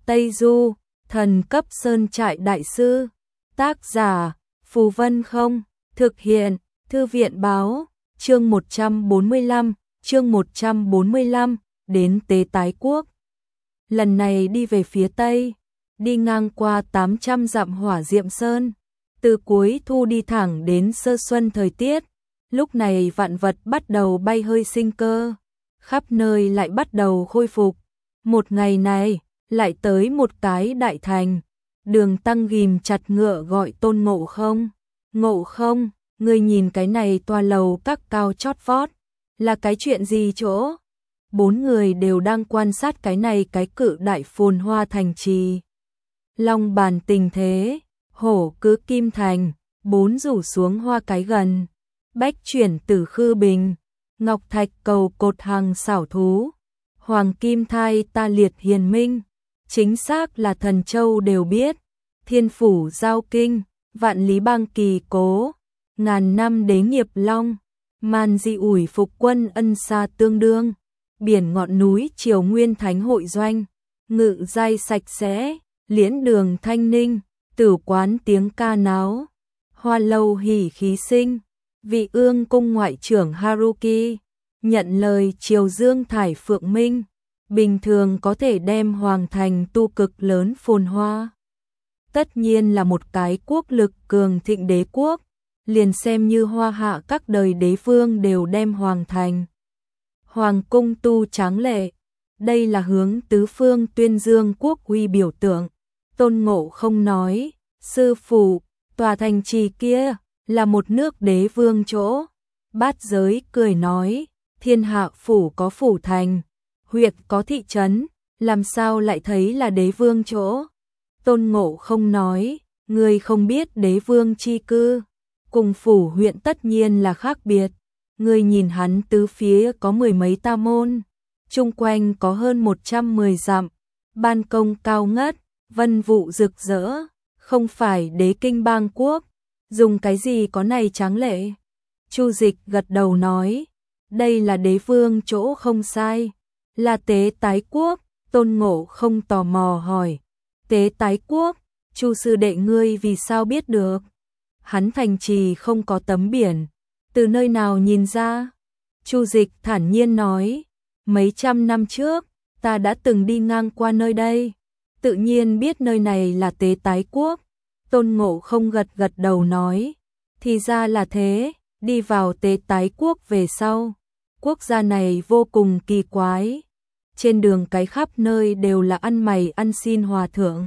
Tây Du, thần cấp sơn trại đại sư. Tác giả, Phù Vân Không. Thực hiện, Thư viện báo. Chương 145, chương 145, đến Tế Tái Quốc. Lần này đi về phía Tây, đi ngang qua 800 dặm Hỏa Diệm Sơn. Từ cuối thu đi thẳng đến sơ xuân thời tiết. Lúc này vạn vật bắt đầu bay hơi sinh cơ. Khắp nơi lại bắt đầu khôi phục. Một ngày này, lại tới một cái đại thành. Đường Tăng ghim chặt ngựa gọi Tôn Ngộ Không. Ngộ Không, ngươi nhìn cái này tòa lầu các cao chót vót. Là cái chuyện gì chỗ? Bốn người đều đang quan sát cái này cái cự đại phồn hoa thành trì. Long bàn tình thế, hổ cứ kim thành, bốn rủ xuống hoa cái gần. Bách chuyển tử khư bình, ngọc thạch cầu cột hàng xảo thú. Hoàng kim thai ta liệt hiền minh, chính xác là thần châu đều biết. Thiên phủ giao kinh, vạn lý bang kỳ cố, ngàn năm đế nghiệp long. Man di ủi phục quân ân xa tương đương, biển ngọn núi triều nguyên thánh hội doanh. Ngự giai sạch sẽ, liễn đường thanh ninh, tử quán tiếng ca náo. Hoa lâu hỉ khí sinh, vị ương cung ngoại trưởng Haruki, nhận lời triều dương thải phượng minh. Bình thường có thể đem hoàng thành tu cực lớn phồn hoa. Tất nhiên là một cái quốc lực cường thịnh đế quốc, liền xem như hoa hạ các đời đế vương đều đem hoàng thành. Hoàng cung tu tráng lệ, đây là hướng tứ phương tuyên dương quốc uy biểu tượng. Tôn Ngộ Không nói, sư phụ, tòa thành trì kia là một nước đế vương chỗ. Bát Giới cười nói, thiên hạ phủ có phủ thành, huyệt có thị trấn, làm sao lại thấy là đế vương chỗ? Tôn Ngộ Không nói, ngươi không biết đế vương chi cư, cùng phủ huyện tất nhiên là khác biệt. Ngươi nhìn hắn tứ phía có mười mấy ta môn, chung quanh có hơn 110 dặm, ban công cao ngất, vân vụ rực rỡ, không phải đế kinh bang quốc, dùng cái gì có này tráng lệ? Chu Dịch gật đầu nói, đây là đế vương chỗ không sai, là Tế Tái Quốc. Tôn Ngộ Không tò mò hỏi, Tế Tái Quốc, Chu sư đệ ngươi vì sao biết được? Hắn thành trì không có tấm biển, từ nơi nào nhìn ra? Chu Dịch thản nhiên nói, mấy trăm năm trước, ta đã từng đi ngang qua nơi đây, tự nhiên biết nơi này là Tế Tái Quốc. Tôn Ngộ Không gật gật đầu nói, thì ra là thế. Đi vào Tế Tái Quốc về sau, quốc gia này vô cùng kỳ quái. Trên đường cái khắp nơi đều là ăn mày ăn xin hòa thượng.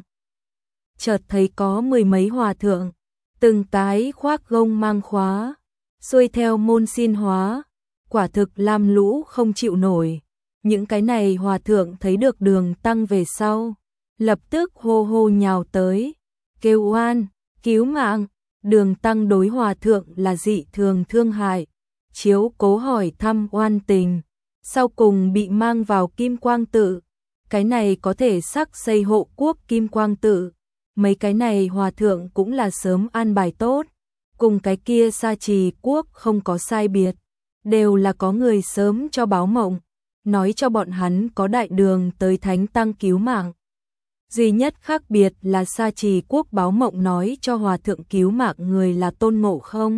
Chợt thấy có mười mấy hòa thượng, từng cái khoác gông mang khóa, xuôi theo môn xin hóa, quả thực lam lũ không chịu nổi. Những cái này hòa thượng thấy được Đường Tăng về sau, lập tức hô hô nhào tới, kêu oan, cứu mạng. Đường Tăng đối hòa thượng là dị thường thương hại, chiếu cố hỏi thăm oan tình, sau cùng bị mang vào Kim Quang Tự. Cái này có thể sắc xây hộ quốc Kim Quang Tự. Mấy cái này hòa thượng cũng là sớm an bài tốt, cùng cái kia Sa Trì quốc không có sai biệt, đều là có người sớm cho báo mộng, nói cho bọn hắn có đại đường tới Thánh Tăng cứu mạng. Duy nhất khác biệt là Sa Trì quốc báo mộng nói cho hòa thượng cứu mạng người là Tôn Ngộ Không.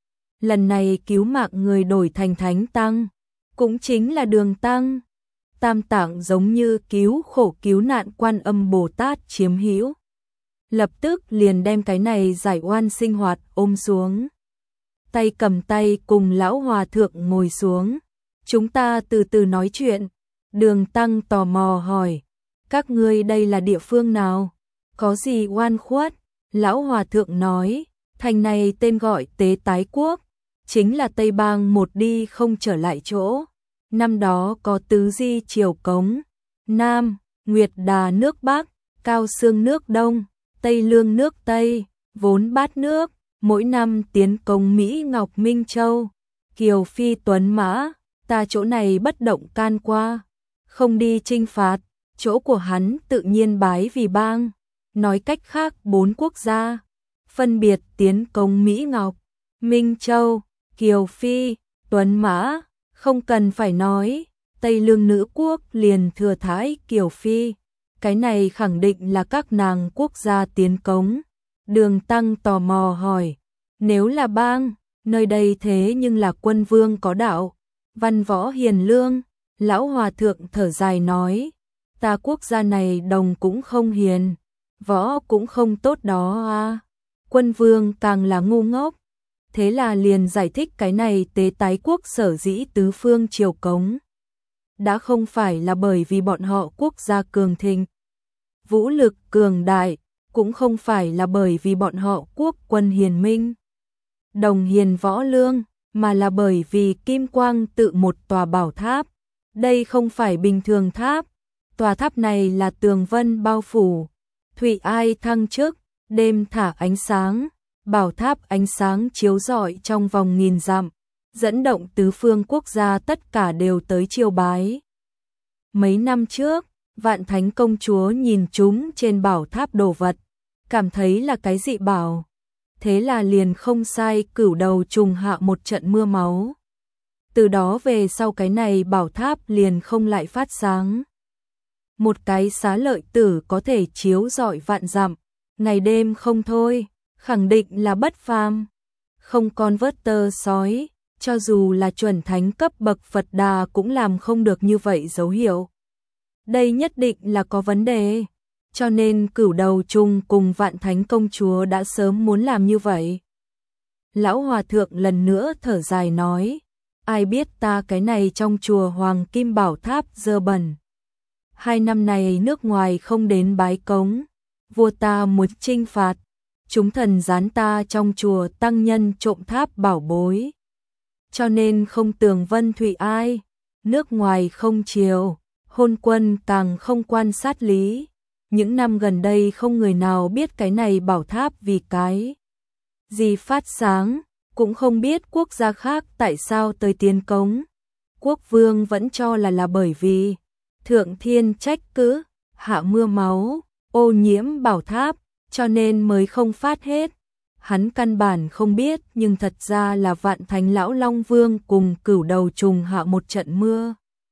Lần này cứu mạng người đổi thành Thánh Tăng, cũng chính là Đường Tăng. Tam tạng giống như cứu khổ cứu nạn Quan Âm Bồ Tát chiếm hữu, lập tức liền đem cái này giải oan sinh hoạt ôm xuống. Tay cầm tay cùng lão hòa thượng ngồi xuống, chúng ta từ từ nói chuyện. Đường Tăng tò mò hỏi, các ngươi đây là địa phương nào? Có gì oan khuất? Lão hòa thượng nói, thành này tên gọi Tế Tái Quốc, chính là Tây Bang một đi không trở lại chỗ. Năm đó có Tứ Di Triều Cống, Nam, Nguyệt Đà nước Bắc, Cao Xương nước Đông, Tây Lương nước Tây, vốn bát nước, mỗi năm tiến công Mỹ Ngọc Minh Châu, Kiều Phi Tuấn Mã, ta chỗ này bất động can qua, không đi chinh phạt, chỗ của hắn tự nhiên bái vì bang. Nói cách khác 4 quốc gia, phân biệt tiến công Mỹ Ngọc, Minh Châu, Kiều Phi, Tuấn Mã, không cần phải nói, Tây Lương nữ quốc liền thừa thái Kiều Phi. cái này khẳng định là các nàng quốc gia tiến cống. Đường Tăng tò mò hỏi, nếu là bang, nơi đây thế nhưng là quân vương có đạo, văn võ hiền lương. Lão hòa thượng thở dài nói, ta quốc gia này đồng cũng không hiền, võ cũng không tốt đó à. Quân vương càng là ngu ngốc. Thế là liền giải thích cái này tế tái quốc sở dĩ tứ phương triều cống. Đã không phải là bởi vì bọn họ quốc gia cường thịnh, vũ lực cường đại, cũng không phải là bởi vì bọn họ quốc quân hiền minh, đồng hiền võ lương, mà là bởi vì Kim Quang tự một tòa bảo tháp. Đây không phải bình thường tháp, tòa tháp này là tường vân bao phủ, thủy ai thăng chức, đêm thả ánh sáng, bảo tháp ánh sáng chiếu rọi trong vòng nghìn dặm, dẫn động tứ phương quốc gia tất cả đều tới chiêu bái. Mấy năm trước, Vạn Thánh công chúa nhìn chúng trên bảo tháp đồ vật, cảm thấy là cái dị bảo, thế là liền không sai cửu đầu trùng hạ một trận mưa máu. Từ đó về sau cái này bảo tháp liền không lại phát sáng. Một cái xá lợi tử có thể chiếu rọi vạn dặm, ngày đêm không thôi, khẳng định là bất phàm. Không con vớt tơ sói, cho dù là chuẩn thánh cấp bậc Phật Đà cũng làm không được như vậy dấu hiệu. Đây nhất định là có vấn đề, cho nên cửu đầu trùng cùng Vạn Thánh công chúa đã sớm muốn làm như vậy. Lão hòa thượng lần nữa thở dài nói, ai biết ta cái này trong chùa Hoàng Kim Bảo Tháp dơ bẩn. 2 năm này nước ngoài không đến bái cống, vua ta muốn trinh phạt, chúng thần gián ta trong chùa tăng nhân trộm tháp bảo bối. Cho nên không tường vân thủy ai, nước ngoài không chiều, hôn quân càng không quan sát lý. Những năm gần đây không người nào biết cái này bảo tháp vì cái gì phát sáng, cũng không biết quốc gia khác tại sao tới tiến cống. Quốc vương vẫn cho là bởi vì thượng thiên trách cứ, hạ mưa máu, ô nhiễm bảo tháp, cho nên mới không phát hết. Hắn căn bản không biết, nhưng thật ra là Vạn Thánh lão Long Vương cùng cửu đầu trùng hạ một trận mưa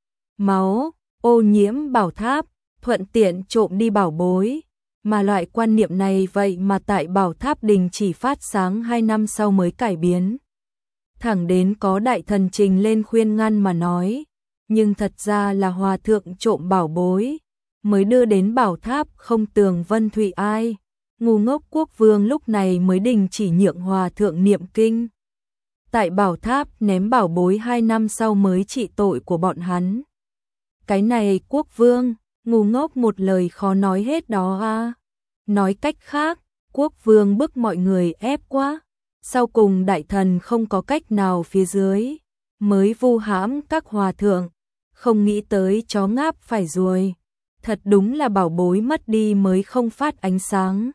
máu, ô nhiễm bảo tháp, thuận tiện trộm đi bảo bối. Mà loại quan niệm này vậy mà tại bảo tháp đình chỉ phát sáng 2 năm sau mới cải biến. Thẳng đến có đại thần trình lên khuyên ngăn mà nói, nhưng thật ra là hòa thượng trộm bảo bối, mới đưa đến bảo tháp không tường vân thủy ai. Ngu ngốc quốc vương lúc này mới đình chỉ nhượng hòa thượng niệm kinh. Tại bảo tháp ném bảo bối 2 năm sau mới trị tội của bọn hắn. Cái này quốc vương, ngu ngốc một lời khó nói hết đó à. Nói cách khác, quốc vương bức mọi người ép quá. Sau cùng đại thần không có cách nào phía dưới, mới vu hãm các hòa thượng. Không nghĩ tới chó ngáp phải ruồi. Thật đúng là bảo bối mất đi mới không phát ánh sáng.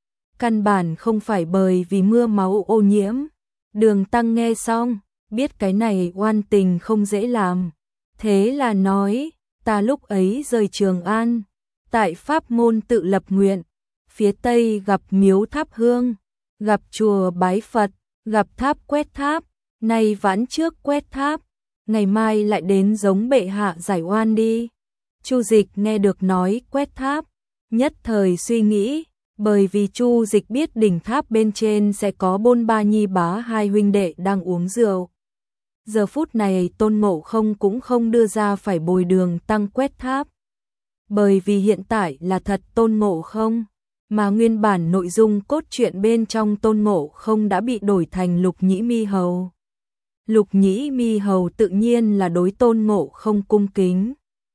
Căn bản không phải bởi vì mưa máu ô nhiễm. Đường Tăng nghe xong, biết cái này oan tình không dễ làm. Thế là nói, ta lúc ấy rời Trường An, tại Pháp môn tự lập nguyện, phía Tây gặp miếu thắp hương, gặp chùa bái Phật, gặp tháp quét tháp, nay vãn trước quét tháp, ngày mai lại đến giống bệ hạ giải oan đi. Chu Dịch nghe được nói quét tháp, nhất thời suy nghĩ, bởi vì Chu Dịch biết đỉnh tháp bên trên sẽ có Bôn Ba Nhi Bá hai huynh đệ đang uống rượu. Giờ phút này Tôn Ngộ Không cũng không đưa ra phải bồi Đường Tăng quét tháp. Bởi vì hiện tại là thật Tôn Ngộ Không, mà nguyên bản nội dung cốt truyện bên trong Tôn Ngộ Không đã bị đổi thành Lục Nhĩ Mi Hầu. Lục Nhĩ Mi Hầu tự nhiên là đối Tôn Ngộ Không cung kính,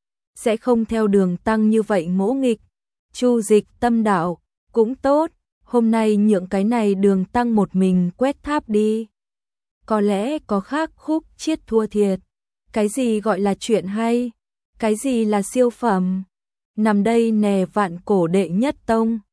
sẽ không theo Đường Tăng như vậy ngỗ nghịch. Chu Dịch tâm đạo, cũng tốt, hôm nay nhượng cái này Đường Tăng một mình quét tháp đi. Có lẽ có khác khúc chiết thua thiệt. Cái gì gọi là chuyện hay? Cái gì là siêu phẩm? Nằm đây nè Vạn Cổ đệ nhất tông.